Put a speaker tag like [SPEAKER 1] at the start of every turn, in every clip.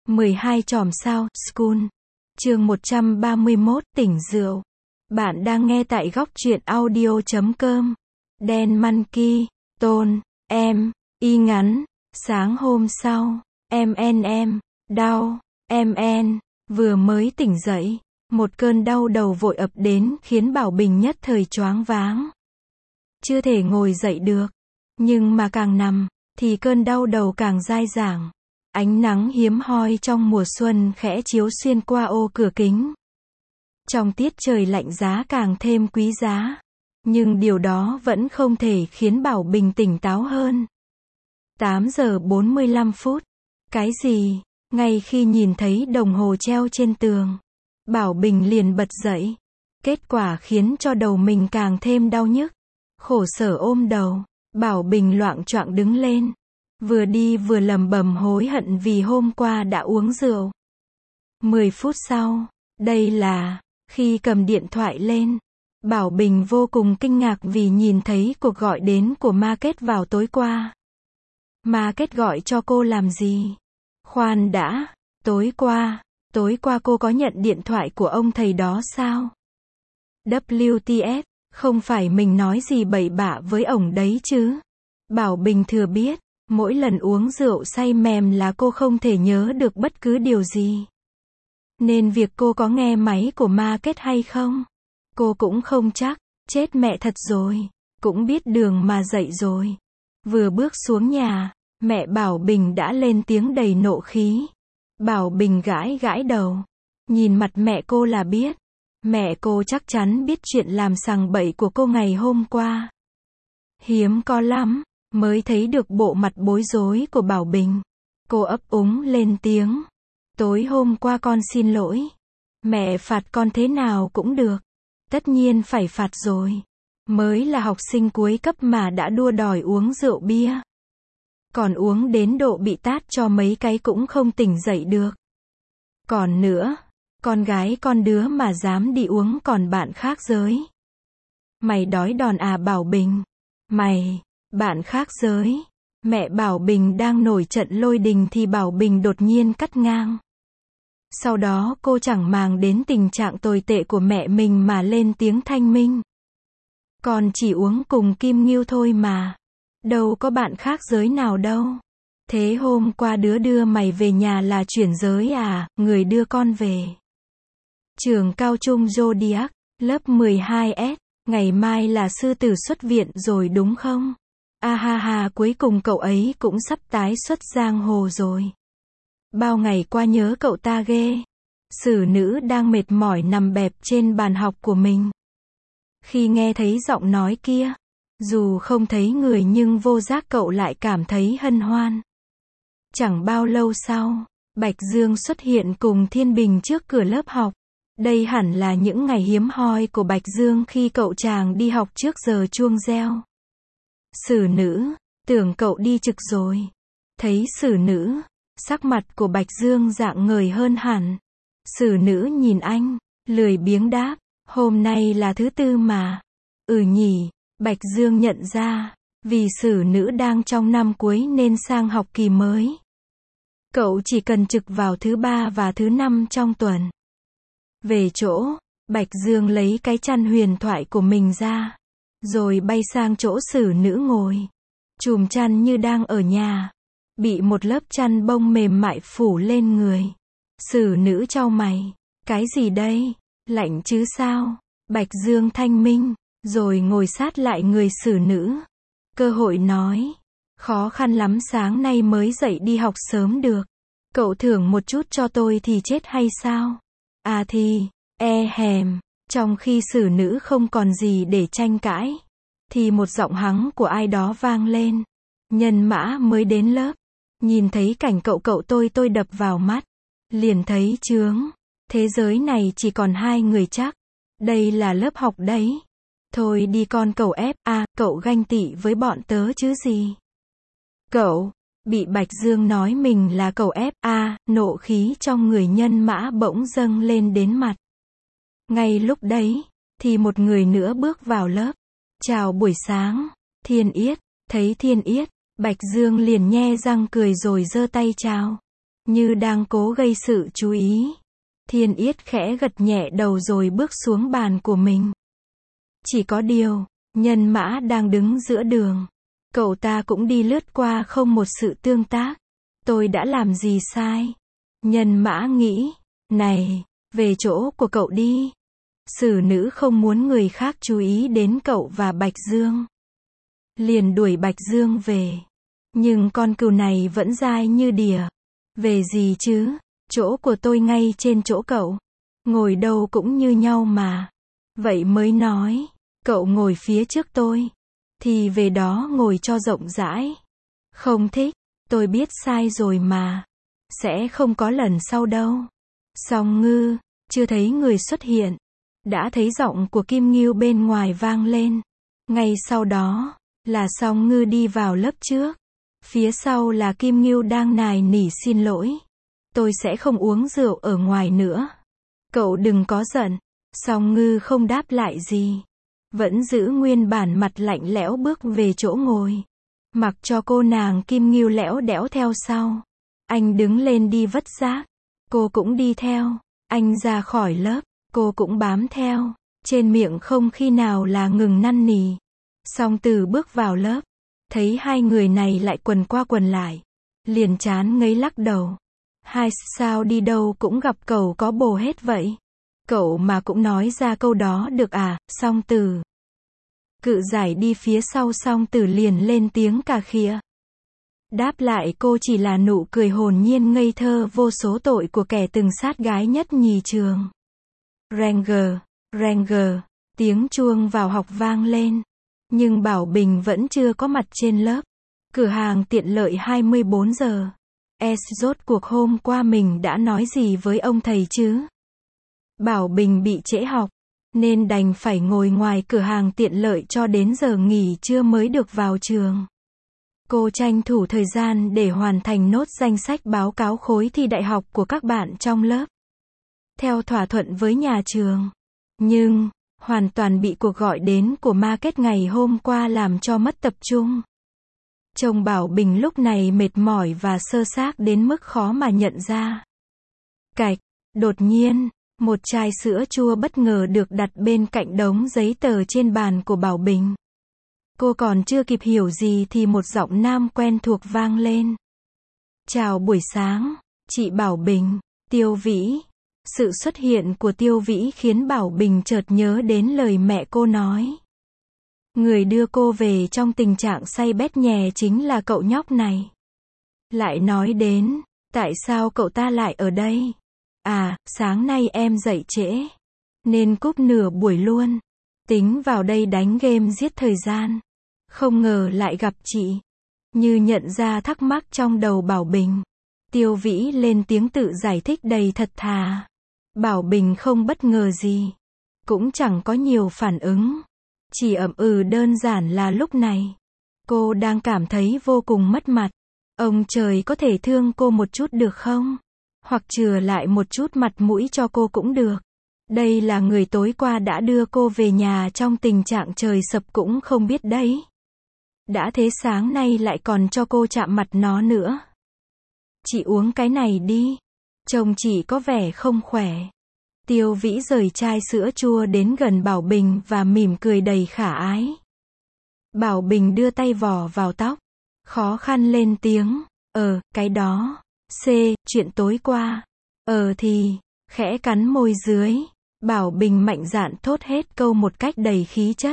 [SPEAKER 1] 12 chòm sao, School. Chương 131, tỉnh rượu. Bạn đang nghe tại góc truyện audio.com. Đen Monkey, Tôn, em, y ngắn, sáng hôm sau, em, đau, em, vừa mới tỉnh dậy. Một cơn đau đầu vội ập đến khiến Bảo Bình nhất thời choáng váng. Chưa thể ngồi dậy được. Nhưng mà càng nằm, thì cơn đau đầu càng dai dẳng. Ánh nắng hiếm hoi trong mùa xuân khẽ chiếu xuyên qua ô cửa kính. Trong tiết trời lạnh giá càng thêm quý giá. Nhưng điều đó vẫn không thể khiến Bảo Bình tỉnh táo hơn. 8 giờ 45 phút. Cái gì? Ngay khi nhìn thấy đồng hồ treo trên tường, Bảo Bình liền bật dậy. Kết quả khiến cho đầu mình càng thêm đau nhức. Khổ sở ôm đầu, Bảo Bình loạng choạng đứng lên. Vừa đi vừa lẩm bẩm hối hận vì hôm qua đã uống rượu. 10 phút sau, đây là, khi cầm điện thoại lên, Bảo Bình vô cùng kinh ngạc vì nhìn thấy cuộc gọi đến của Market vào tối qua. Market gọi cho cô làm gì? Khoan đã, tối qua cô có nhận điện thoại của ông thầy đó sao? WTS, không phải mình nói gì bậy bạ với ổng đấy chứ? Bảo Bình thừa biết, mỗi lần uống rượu say mềm là cô không thể nhớ được bất cứ điều gì. Nên việc cô có nghe máy của Market hay không, cô cũng không chắc. Chết mẹ thật rồi, cũng biết đường mà dậy rồi. Vừa bước xuống nhà, mẹ Bảo Bình đã lên tiếng đầy nộ khí. Bảo Bình gãi gãi đầu. Nhìn mặt mẹ cô là biết. Mẹ cô chắc chắn biết chuyện làm sằng bậy của cô ngày hôm qua. Hiếm có lắm mới thấy được bộ mặt bối rối của Bảo Bình. Cô ấp úng lên tiếng. Tối hôm qua con xin lỗi. Mẹ phạt con thế nào cũng được. Tất nhiên phải phạt rồi. Mới là học sinh cuối cấp mà đã đua đòi uống rượu bia. Còn uống đến độ bị tát cho mấy cái cũng không tỉnh dậy được. Còn nữa, con gái con đứa mà dám đi uống còn bạn khác giới. Mày đói đòn à Bảo Bình? Mày, bạn khác giới. Mẹ Bảo Bình đang nổi trận lôi đình thì Bảo Bình đột nhiên cắt ngang. Sau đó cô chẳng màng đến tình trạng tồi tệ của mẹ mình mà lên tiếng thanh minh. Con chỉ uống cùng Kim Ngưu thôi mà. Đâu có bạn khác giới nào đâu. Thế hôm qua đứa đưa mày về nhà là chuyển giới à, người đưa con về. Trường cao trung Zodiac, lớp 12S, ngày mai là sư tử xuất viện rồi đúng không? À ha ha, cuối cùng cậu ấy cũng sắp tái xuất giang hồ rồi. Bao ngày qua nhớ cậu ta ghê. Sử nữ đang mệt mỏi nằm bẹp trên bàn học của mình. Khi nghe thấy giọng nói kia, dù không thấy người nhưng vô giác cậu lại cảm thấy hân hoan. Chẳng bao lâu sau, Bạch Dương xuất hiện cùng Thiên Bình trước cửa lớp học. Đây hẳn là những ngày hiếm hoi của Bạch Dương khi cậu chàng đi học trước giờ chuông reo. Sử nữ, tưởng cậu đi trực rồi. Thấy sử nữ, sắc mặt của Bạch Dương rạng ngời hơn hẳn. Sử nữ nhìn anh, lười biếng đáp, hôm nay là thứ tư mà. Nhỉ, Bạch Dương nhận ra, vì sử nữ đang trong năm cuối nên sang học kỳ mới. Cậu chỉ cần trực vào thứ ba và thứ năm trong tuần. Về chỗ, Bạch Dương lấy cái chăn huyền thoại của mình ra, rồi bay sang chỗ sử nữ ngồi. Chùm chăn như đang ở nhà, bị một lớp chăn bông mềm mại phủ lên người. Sử nữ chau mày, cái gì đây? Lạnh chứ sao? Bạch Dương thanh minh, rồi ngồi sát lại người sử nữ. Cơ hội nói, khó khăn lắm sáng nay mới dậy đi học sớm được. Cậu thưởng một chút cho tôi thì chết hay sao? À thì, trong khi sử nữ không còn gì để tranh cãi, thì một giọng hắng của ai đó vang lên. Nhân Mã mới đến lớp, nhìn thấy cảnh cậu tôi đập vào mắt. Liền thấy chướng, thế giới này chỉ còn hai người chắc. Đây là lớp học đấy. Thôi đi con cậu cậu ganh tị với bọn tớ chứ gì. Cậu, bị Bạch Dương nói mình là cậu nộ khí trong người Nhân Mã bỗng dâng lên đến mặt. Ngay lúc đấy, thì một người nữa bước vào lớp. Chào buổi sáng, Thiên Yết. Thấy Thiên Yết, Bạch Dương liền nhe răng cười rồi giơ tay chào. như đang cố gây sự chú ý. Thiên Yết khẽ gật nhẹ đầu rồi bước xuống bàn của mình. Chỉ có điều, Nhân Mã đang đứng giữa đường. Cậu ta cũng đi lướt qua không một sự tương tác. Tôi đã làm gì sai? Nhân Mã nghĩ, này, về chỗ của cậu đi. Xử nữ không muốn người khác chú ý đến cậu và Bạch Dương. Liền đuổi Bạch Dương về. Nhưng con cừu này vẫn dai như đỉa. Về gì chứ? Chỗ của tôi ngay trên chỗ cậu. Ngồi đâu cũng như nhau mà. Vậy mới nói, cậu ngồi phía trước tôi. Thì về đó ngồi cho rộng rãi. Không thích, tôi biết sai rồi mà. Sẽ không có lần sau đâu. Song Ngư, chưa thấy người xuất hiện. Đã thấy giọng của Kim Ngưu bên ngoài vang lên. Ngay sau đó, là Song Ngư đi vào lớp trước. Phía sau là Kim Ngưu đang nài nỉ xin lỗi. Tôi sẽ không uống rượu ở ngoài nữa. Cậu đừng có giận. Song Ngư không đáp lại gì. Vẫn giữ nguyên bản mặt lạnh lẽo bước về chỗ ngồi. Mặc cho cô nàng Kim Ngưu lẽo đẽo theo sau. Anh đứng lên đi vất rác. Cô cũng đi theo. Anh ra khỏi lớp. Cô cũng bám theo. Trên miệng không khi nào là ngừng năn nỉ. Song Từ bước vào lớp. Thấy hai người này lại quần qua quần lại. Liền chán ngấy lắc đầu. Hai sao đi đâu cũng gặp cậu có bồ hết vậy. Cậu mà cũng nói ra câu đó được à? Song Từ cự giải đi phía sau. Song Từ liền lên tiếng cà khịa. Đáp lại cô chỉ là nụ cười hồn nhiên ngây thơ vô số tội của kẻ từng sát gái nhất nhì trường. Ranger, tiếng chuông vào học vang lên. Nhưng Bảo Bình vẫn chưa có mặt trên lớp. Cửa hàng tiện lợi 24 giờ. Rốt cuộc hôm qua mình đã nói gì với ông thầy chứ? Bảo Bình bị trễ học, nên đành phải ngồi ngoài cửa hàng tiện lợi cho đến giờ nghỉ trưa mới được vào trường. Cô tranh thủ thời gian để hoàn thành nốt danh sách báo cáo khối thi đại học của các bạn trong lớp. Theo thỏa thuận với nhà trường. Nhưng, hoàn toàn bị cuộc gọi đến của Market ngày hôm qua làm cho mất tập trung. Chồng Bảo Bình lúc này mệt mỏi và sơ xác đến mức khó mà nhận ra. Cạch, đột nhiên, một chai sữa chua bất ngờ được đặt bên cạnh đống giấy tờ trên bàn của Bảo Bình. Cô còn chưa kịp hiểu gì thì một giọng nam quen thuộc vang lên. Chào buổi sáng, chị Bảo Bình, Tiêu Vĩ. Sự xuất hiện của Tiêu Vĩ khiến Bảo Bình chợt nhớ đến lời mẹ cô nói. Người đưa cô về trong tình trạng say bét nhè chính là cậu nhóc này. Lại nói đến, tại sao cậu ta lại ở đây? À, sáng nay em dậy trễ, nên cúp nửa buổi luôn. Tính vào đây đánh game giết thời gian. Không ngờ lại gặp chị. Như nhận ra thắc mắc trong đầu Bảo Bình. Tiêu Vĩ lên tiếng tự giải thích đầy thật thà. Bảo Bình không bất ngờ gì. Cũng chẳng có nhiều phản ứng. Chỉ ậm ừ đơn giản là lúc này. Cô đang cảm thấy vô cùng mất mặt. Ông trời có thể thương cô một chút được không? Hoặc chừa lại một chút mặt mũi cho cô cũng được. Đây là người tối qua đã đưa cô về nhà trong tình trạng trời sập cũng không biết đấy. Đã thế sáng nay lại còn cho cô chạm mặt nó nữa. Chị uống cái này đi. Chồng chị có vẻ không khỏe. Tiêu Vĩ rời chai sữa chua đến gần Bảo Bình và mỉm cười đầy khả ái. Bảo Bình đưa tay vò vào tóc. Khó khăn lên tiếng. Cái đó. Chuyện tối qua. Thì. Khẽ cắn môi dưới. Bảo Bình mạnh dạn thốt hết câu một cách đầy khí chất.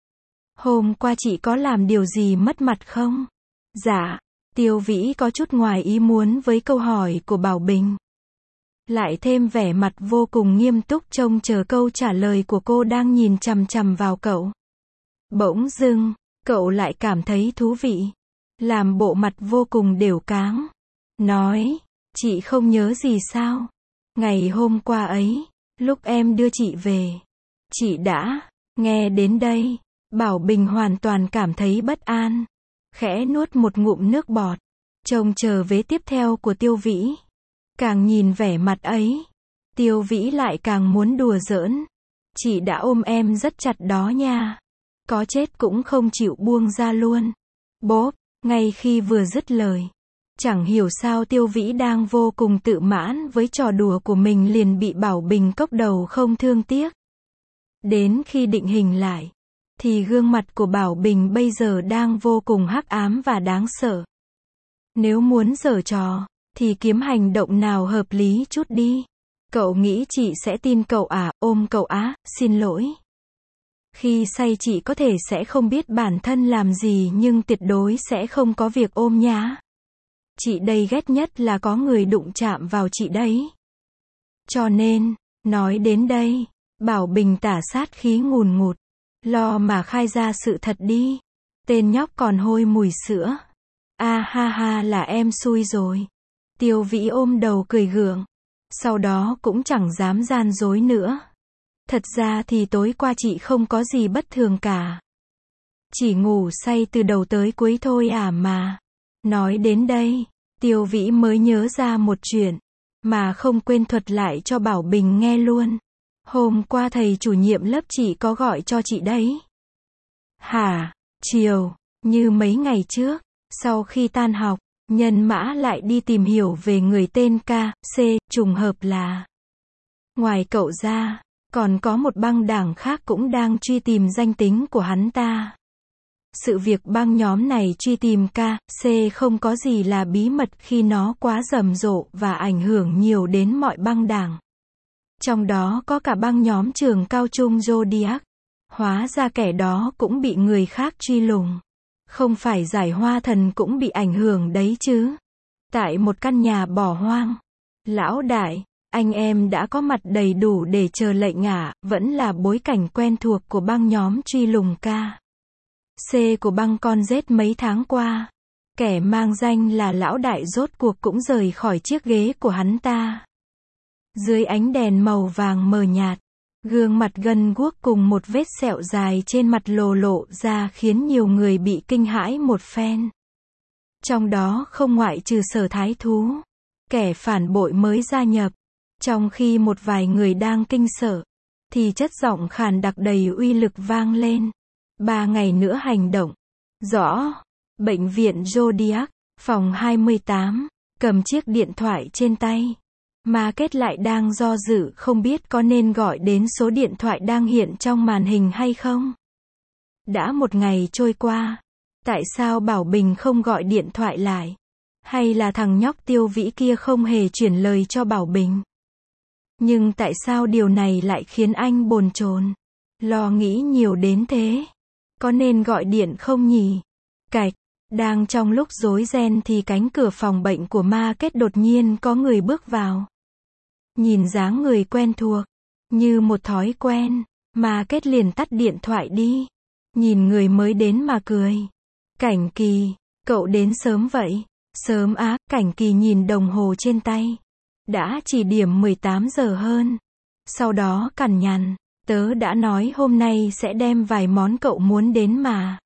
[SPEAKER 1] Hôm qua chị có làm điều gì mất mặt không? Dạ. Tiêu Vĩ có chút ngoài ý muốn với câu hỏi của Bảo Bình. Lại thêm vẻ mặt vô cùng nghiêm túc trông chờ câu trả lời của cô đang nhìn chằm chằm vào cậu. Bỗng dưng, cậu lại cảm thấy thú vị. Làm bộ mặt vô cùng đều cáng. Nói, chị không nhớ gì sao? Ngày hôm qua ấy, lúc em đưa chị về, chị đã, nghe đến đây, Bảo Bình hoàn toàn cảm thấy bất an. Khẽ nuốt một ngụm nước bọt, trông chờ vế tiếp theo của Tiêu Vĩ. Càng nhìn vẻ mặt ấy, Tiêu Vĩ lại càng muốn đùa giỡn. Chị đã ôm em rất chặt đó nha. Có chết cũng không chịu buông ra luôn. Bốp, ngay khi vừa dứt lời, Chẳng hiểu sao Tiêu Vĩ đang vô cùng tự mãn với trò đùa của mình liền bị Bảo Bình cốc đầu không thương tiếc. Đến khi định hình lại, thì gương mặt của Bảo Bình bây giờ đang vô cùng hắc ám và đáng sợ. Nếu muốn giở trò, thì kiếm hành động nào hợp lý chút đi. Cậu nghĩ chị sẽ tin cậu à, ôm cậu á, xin lỗi. Khi say chị có thể sẽ không biết bản thân làm gì nhưng tuyệt đối sẽ không có việc ôm nhá. Chị đây ghét nhất là có người đụng chạm vào chị đấy. Cho nên, nói đến đây, Bảo Bình tả sát khí ngùn ngụt. Lo mà khai ra sự thật đi. Tên nhóc còn hôi mùi sữa. A ha ha là em xui rồi. Tiêu Vĩ ôm đầu cười gượng. Sau đó cũng chẳng dám gian dối nữa. Thật ra thì tối qua chị không có gì bất thường cả. Chỉ ngủ say từ đầu tới cuối thôi à mà. Nói đến đây, Tiêu Vĩ mới nhớ ra một chuyện, mà không quên thuật lại cho Bảo Bình nghe luôn. Hôm qua thầy chủ nhiệm lớp chị có gọi cho chị đấy. Hả? Chiều, như mấy ngày trước, sau khi tan học, Nhân Mã lại đi tìm hiểu về người tên K.C. Trùng hợp là ngoài cậu ra, còn có một băng đảng khác cũng đang truy tìm danh tính của hắn ta. Sự việc băng nhóm này truy tìm K.C. không có gì là bí mật khi nó quá rầm rộ và ảnh hưởng nhiều đến mọi băng đảng. Trong đó có cả băng nhóm trường cao trung Zodiac. Hóa ra kẻ đó cũng bị người khác truy lùng. Không phải Giải Hoa Thần cũng bị ảnh hưởng đấy chứ. Tại một căn nhà bỏ hoang. Lão đại, anh em đã có mặt đầy đủ để chờ lệnh ạ, vẫn là bối cảnh quen thuộc của băng nhóm truy lùng K.C. của băng con rết mấy tháng qua. Kẻ mang danh là lão đại rốt cuộc cũng rời khỏi chiếc ghế của hắn ta. Dưới ánh đèn màu vàng mờ nhạt, gương mặt gân guốc cùng một vết sẹo dài trên mặt lộ ra khiến nhiều người bị kinh hãi một phen. Trong đó không ngoại trừ Sở Thái Thú, kẻ phản bội mới gia nhập. Trong khi một vài người đang kinh sợ, thì chất giọng khàn đặc đầy uy lực vang lên. 3 ngày nữa hành động. Rõ. Bệnh viện Zodiac, phòng 28, cầm chiếc điện thoại trên tay. Mà kết lại đang do dự không biết có nên gọi đến số điện thoại đang hiện trong màn hình hay không. Đã một ngày trôi qua. Tại sao Bảo Bình không gọi điện thoại lại? Hay là thằng nhóc Tiêu Vĩ kia không hề chuyển lời cho Bảo Bình? Nhưng tại sao điều này lại khiến anh bồn chồn, lo nghĩ nhiều đến thế? Có nên gọi điện không nhỉ? Cạch, đang trong lúc rối ren thì cánh cửa phòng bệnh của Ma Kết đột nhiên có người bước vào. Nhìn dáng người quen thuộc, như một thói quen, Ma Kết liền tắt điện thoại đi. Nhìn người mới đến mà cười. Cảnh Kỳ, cậu đến sớm vậy? Sớm á, Cảnh Kỳ nhìn đồng hồ trên tay. Đã chỉ điểm 18 giờ hơn. Sau đó cằn nhằn, tớ đã nói hôm nay sẽ đem vài món cậu muốn đến mà.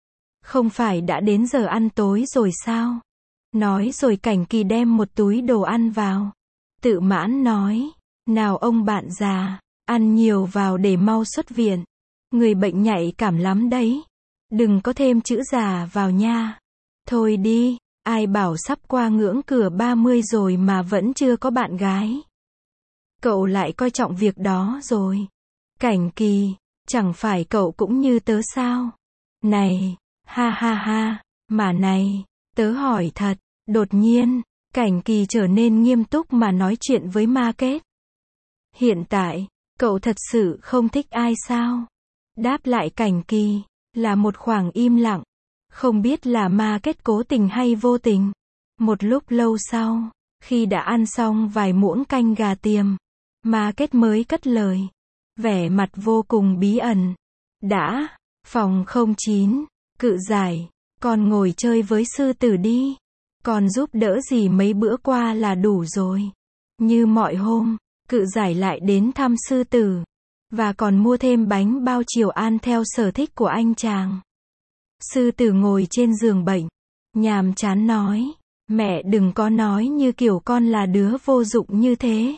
[SPEAKER 1] Không phải đã đến giờ ăn tối rồi sao? Nói rồi Cảnh Kỳ đem một túi đồ ăn vào. Tự mãn nói, nào ông bạn già, ăn nhiều vào để mau xuất viện. Người bệnh nhạy cảm lắm đấy. Đừng có thêm chữ già vào nha. Thôi đi, ai bảo sắp qua ngưỡng cửa 30 rồi mà vẫn chưa có bạn gái. Cậu lại coi trọng việc đó rồi. Cảnh Kỳ, chẳng phải cậu cũng như tớ sao? Này, ha ha ha, mà này, tớ hỏi thật, đột nhiên, Cảnh Kỳ trở nên nghiêm túc mà nói chuyện với Ma Kết. Hiện tại, cậu thật sự không thích ai sao? Đáp lại Cảnh Kỳ, là một khoảng im lặng. Không biết là Ma Kết cố tình hay vô tình. Một lúc lâu sau, khi đã ăn xong vài muỗng canh gà tiềm, Ma Kết mới cất lời. Vẻ mặt vô cùng bí ẩn. Đã, phòng 09, Cự Giải, con ngồi chơi với sư tử đi. Con giúp đỡ gì mấy bữa qua là đủ rồi. Như mọi hôm, Cự Giải lại đến thăm sư tử. Và còn mua thêm bánh bao chiều an theo sở thích của anh chàng. Sư tử ngồi trên giường bệnh, nhàm chán nói. Mẹ đừng có nói như kiểu con là đứa vô dụng như thế.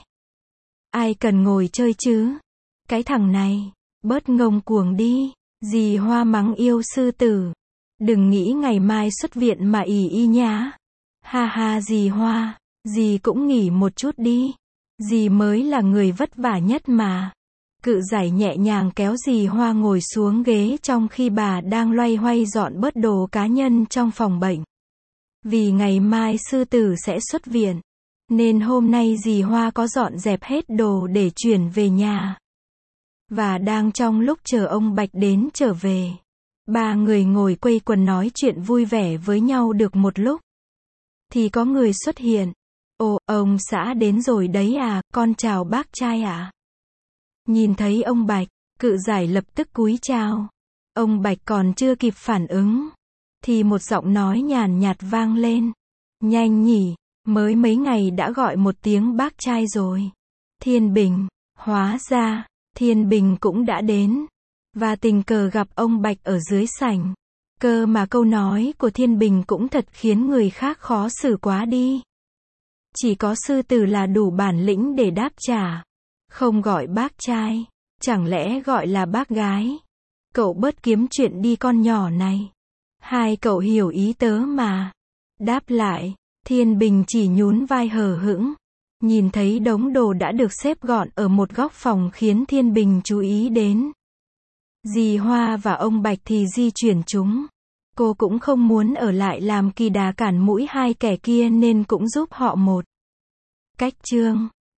[SPEAKER 1] Ai cần ngồi chơi chứ? Cái thằng này, bớt ngông cuồng đi. Dì Hoa mắng yêu sư tử. Đừng nghĩ ngày mai xuất viện mà ì y nhá. Ha ha dì Hoa, dì cũng nghỉ một chút đi. Dì mới là người vất vả nhất mà. Cự giải nhẹ nhàng kéo dì Hoa ngồi xuống ghế trong khi bà đang loay hoay dọn bớt đồ cá nhân trong phòng bệnh. Vì ngày mai sư tử sẽ xuất viện, nên hôm nay dì Hoa có dọn dẹp hết đồ để chuyển về nhà. Và đang trong lúc chờ ông Bạch đến trở về, ba người ngồi quây quần nói chuyện vui vẻ với nhau được một lúc, thì có người xuất hiện. Ồ, ông xã đến rồi đấy à, con chào bác trai ạ. Nhìn thấy ông Bạch, cự giải lập tức cúi chào. Ông Bạch còn chưa kịp phản ứng, thì một giọng nói nhàn nhạt vang lên. Nhanh nhỉ, mới mấy ngày đã gọi một tiếng bác trai rồi. Thiên Bình, hóa ra, Thiên Bình cũng đã đến. Và tình cờ gặp ông Bạch ở dưới sảnh. Cơ mà câu nói của Thiên Bình cũng thật khiến người khác khó xử quá đi. Chỉ có sư tử là đủ bản lĩnh để đáp trả. Không gọi bác trai, chẳng lẽ gọi là bác gái. Cậu bớt kiếm chuyện đi con nhỏ này. Hai cậu hiểu ý tớ mà. Đáp lại, Thiên Bình chỉ nhún vai hờ hững. Nhìn thấy đống đồ đã được xếp gọn ở một góc phòng khiến Thiên Bình chú ý đến. Dì Hoa và ông Bạch thì di chuyển chúng. Cô cũng không muốn ở lại làm kỳ đà cản mũi hai kẻ kia nên cũng giúp họ một cách. Chương